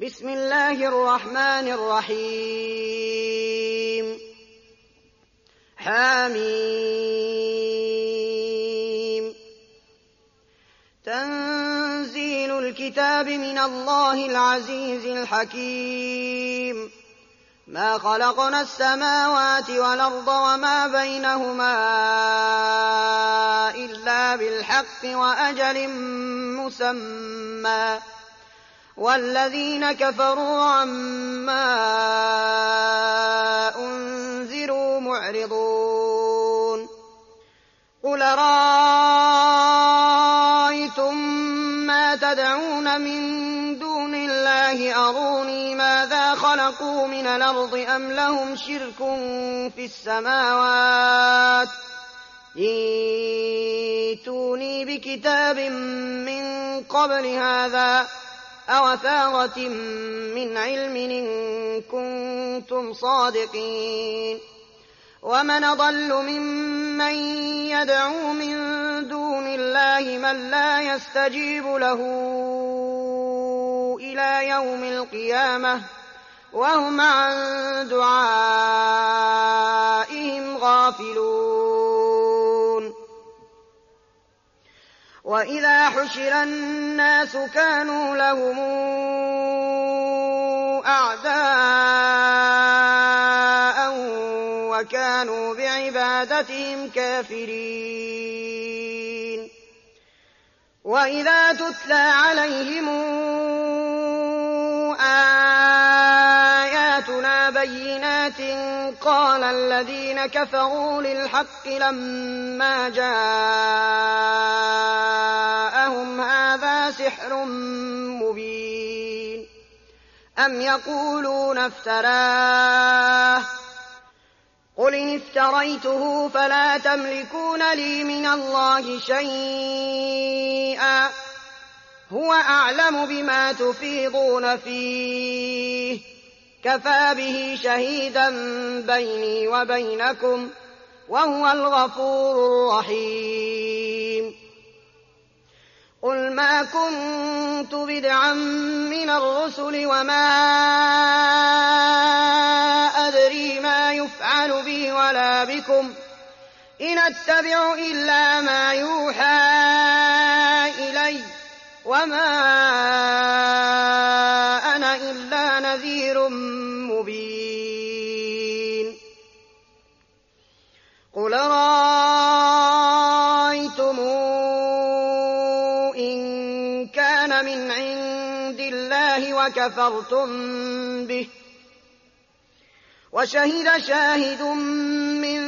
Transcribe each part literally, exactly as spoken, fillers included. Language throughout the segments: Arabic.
بسم الله الرحمن الرحيم حميم تنزيل الكتاب من الله العزيز الحكيم ما خلقنا السماوات والأرض وما بينهما إلا بالحق وأجل مسمى والذين كفروا عما أنذروا معرضون قل رأيتم ما تدعون من دون الله أروني ماذا خلقوا من الأرض أم لهم شرك في السماوات ائتوني بكتاب من قبل هذا أو أثارة من علم إن كنتم صادقين ومن أضل ممن يدعو من دون الله من لا يستجيب له إلى يوم القيامة وهم عن دعائهم غافلون وإذا حشر الناس كانوا لهم أعداء وكانوا بعبادتهم كافرين وإذا تتلى عليهم آياتنا بينات قال الذين كفروا للحق لما جاءهم هذا سحر مبين أم يقولون افتراه قل إن افتريته فلا تملكون لي من الله شيئا هو أعلم بما تفيضون فيه كفى به شهيدا بيني وبينكم وهو الغفور الرحيم قل ما كنت بدعا من الرسل وما أدري ما يفعل بي ولا بكم إن أتبع إلا ما يوحى إلي وما أنا إلا نذير مبين قل رأيتم إن كان من عند الله وكفرتم به وشهد شاهد من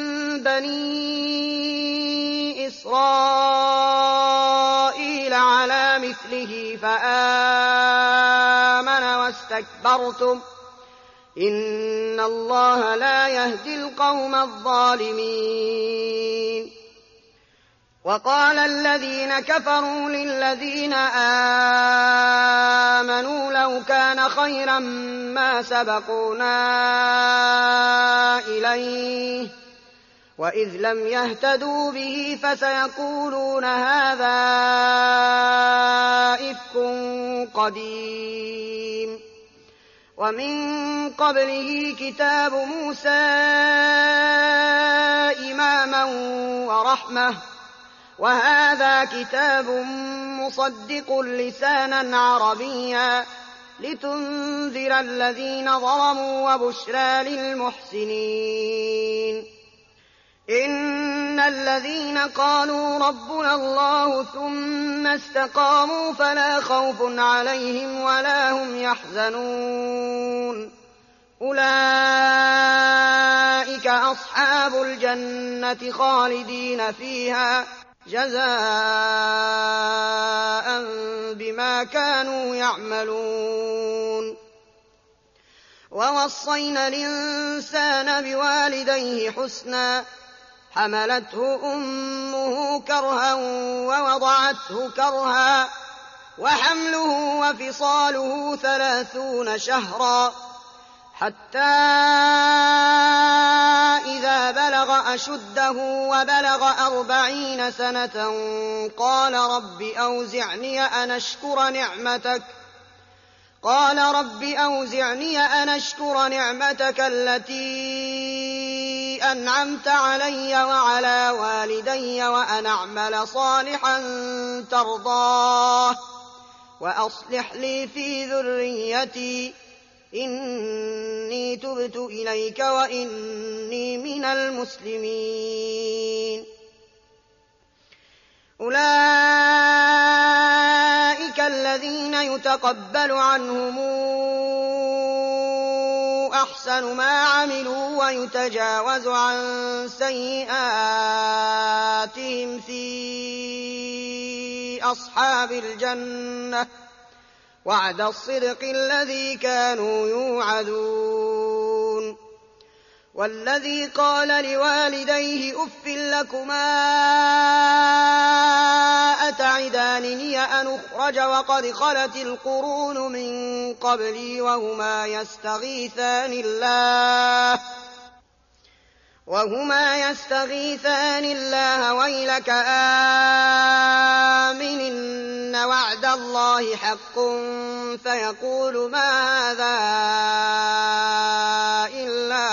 بني إسرائيل على مثله فآمن واستكبرتم إن الله لا يهدي القوم الظالمين وقال الذين كفروا للذين آمنوا لو كان خيرا ما سبقونا إليه وإذ لم يهتدوا به فسيقولون هذا إفك قديم ومن قبله كتاب موسى إماما ورحمة وهذا كتاب مصدق لسانا عربيا لتنذر الذين ظلموا وبشرى للمحسنين إن الذين قالوا ربنا الله ثم استقاموا فلا خوف عليهم ولا هم يحزنون أولئك أصحاب الجنة خالدين فيها جزاء بما كانوا يعملون ووصينا الإنسان بوالديه حسنا حملته أمه كرها ووضعته كرها وحمله وفصاله ثلاثون شهرا حتى إذا بلغ أشده وبلغ أربعين سنة قال رب أوزعني أن أشكر نعمتك قال رب أوزعني أن أشكر نعمتك التي أنعمت علي وعلى والدي وأن أعمل صالحا ترضاه وأصلح لي في ذريتي إني تبت إليك وإني من المسلمين. أولئك الذين يتقبل عنهم أحسن ما عملوا ويتجاوز عن سيئاتهم في أصحاب الجنة وعد الصدق الذي كانوا يوعدون. والذي قال لوالديه أف لكما أتعدانني أن أخرج وقد خلت القرون من قبلي وهما يستغيثان الله وهما يستغيثان الله ويلك آمن إن وعد الله حق فيقول ما هذا إلا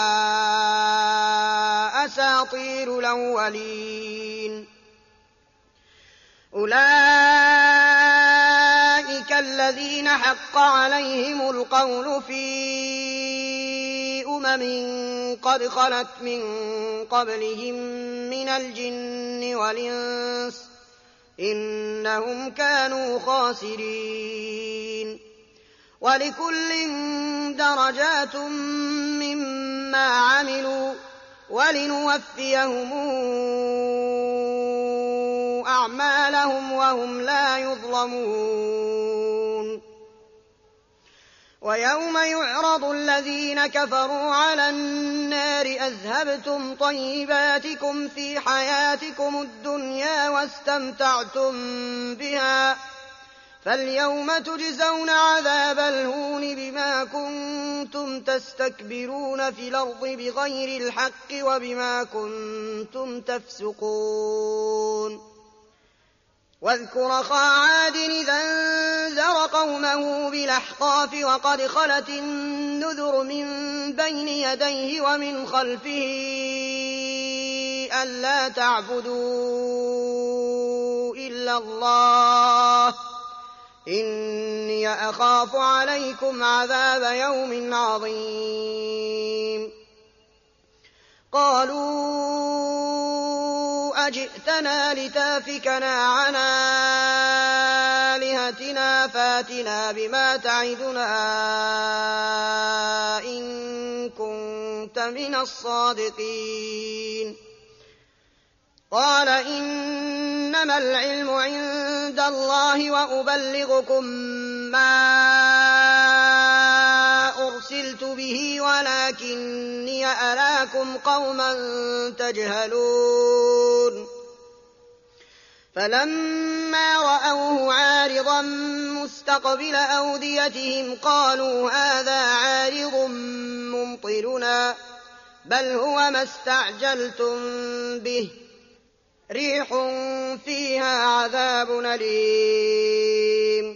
أساطير الأولين. أولئك الذين حق عليهم القول في أمم قد خلت من قبلهم من الجن والإنس إنهم كانوا خاسرين. ولكل درجات مما عملوا ولنوفيهم أعمالهم وهم لا يظلمون. ويوم يعرض الذين كفروا على النار أذهبتم طيباتكم في حياتكم الدنيا واستمتعتم بها فاليوم تجزون عذاب الهون بما كنتم تستكبرون في الأرض بغير الحق وبما كنتم تفسقون. واذكر أخا عاد إذ أنذر قومه بالأحقاف وقد خلت النذر من بين يديه ومن خلفه ألا تعبدوا إلا الله إني أخاف عليكم عذاب يوم عظيم. قالوا أجئتنا لتافكنا عن آلهتنا فاتنا بما تعدنا إن كنت من الصادقين. قال إنما العلم عند الله وأبلغكم ما أرسلت به ولكني أراكم قوما تجهلون. فلما رأوه عارضا مستقبل أوديتهم قالوا هذا عارض ممطرنا بل هو ما استعجلتم به ريح فيها عذاب أليم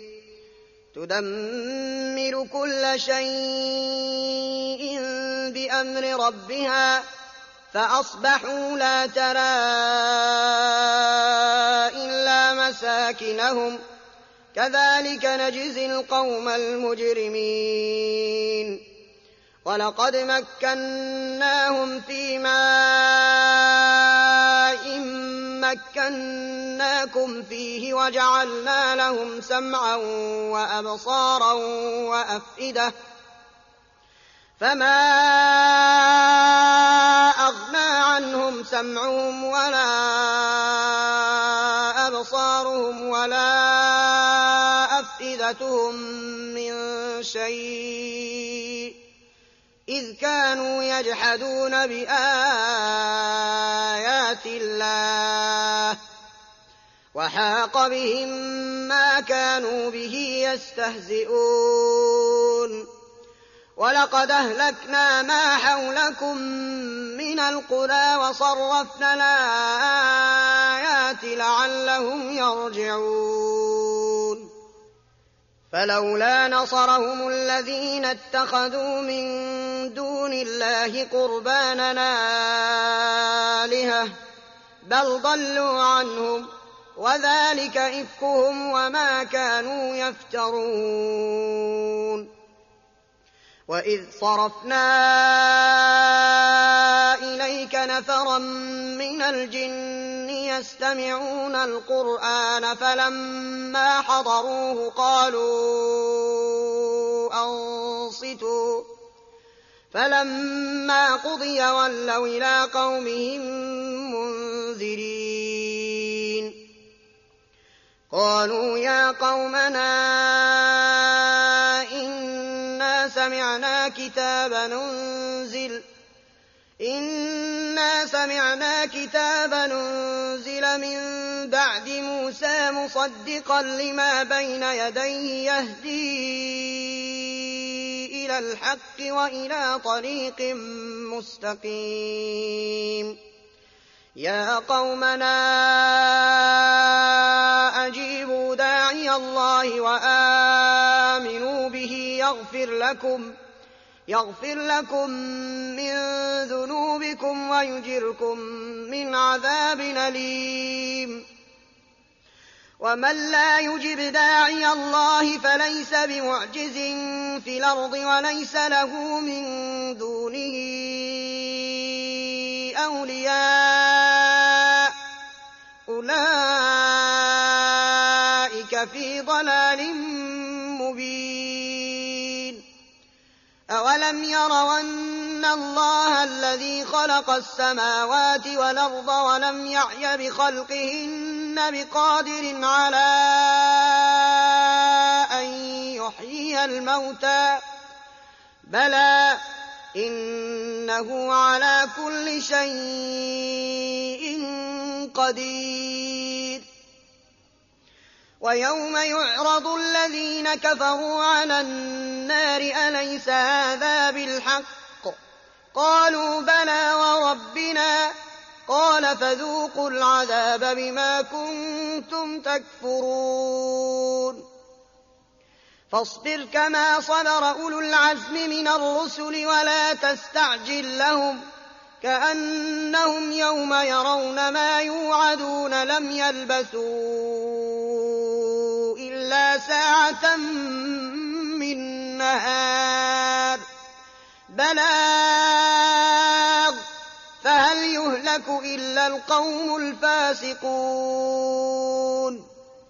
تدمر كل شيء بأمر ربها فأصبحوا لا ترى إلا مساكنهم كذلك نجزي القوم المجرمين. ولقد مكناهم في ماء مكناكم فيه وجعلنا لهم سمعا وأبصارا وأفئدة فما أغنى عنهم سمعهم ولا أبصارهم ولا أفئدتهم من شيء إذ كانوا يجحدون بآيات الله وحاق بهم ما كانوا به يستهزئون. ولقد أهلكنا ما حولكم من القرى وصرفنا الآيات لعلهم يرجعون. فلولا نصرهم الذين اتخذوا من دون الله قربانا آلهة بل ضلوا عنهم وذلك إفكهم وما كانوا يفترون. وإذ صرفنا إليك نفرا من الجن يستمعون القرآن فلما حضروه قالوا أنصتوا فلما قضي ولوا إلى قومهم منذرين. قالوا يا قومنا إنا سمعنا كتابا أنزل إنا سمعنا كتابا أنزل من بعد موسى مصدقا لما بين يديه يهدي إلى الحق وإلى طريق مستقيم. يا قومنا أجيبوا داعي الله وآمنوا به يغفر لكم يغفر لكم من ذنوبكم ويجركم من عذاب أليم. ومن لا يجب داعي الله فليس بمعجز في الأرض وليس له من دونه أولياء أولئك في ضلال مبين. أولم يروا أن الله الذي خلق السماوات والأرض ولم يعي بخلقهن بقادر على أن يحيي الموتى بلى إنه على كل شيء قدير. ويوم يعرض الذين كفروا على النار أليس هذا بالحق قالوا بلى وربنا قال فذوقوا العذاب بما كنتم تكفرون. فاصبر كما صبر أولو العزم من الرسل ولا تستعجل لهم كأنهم يوم يرون ما يوعدون لم يلبثوا إلا ساعة من نهار بلاغ فهل يهلك إلا القوم الفاسقون.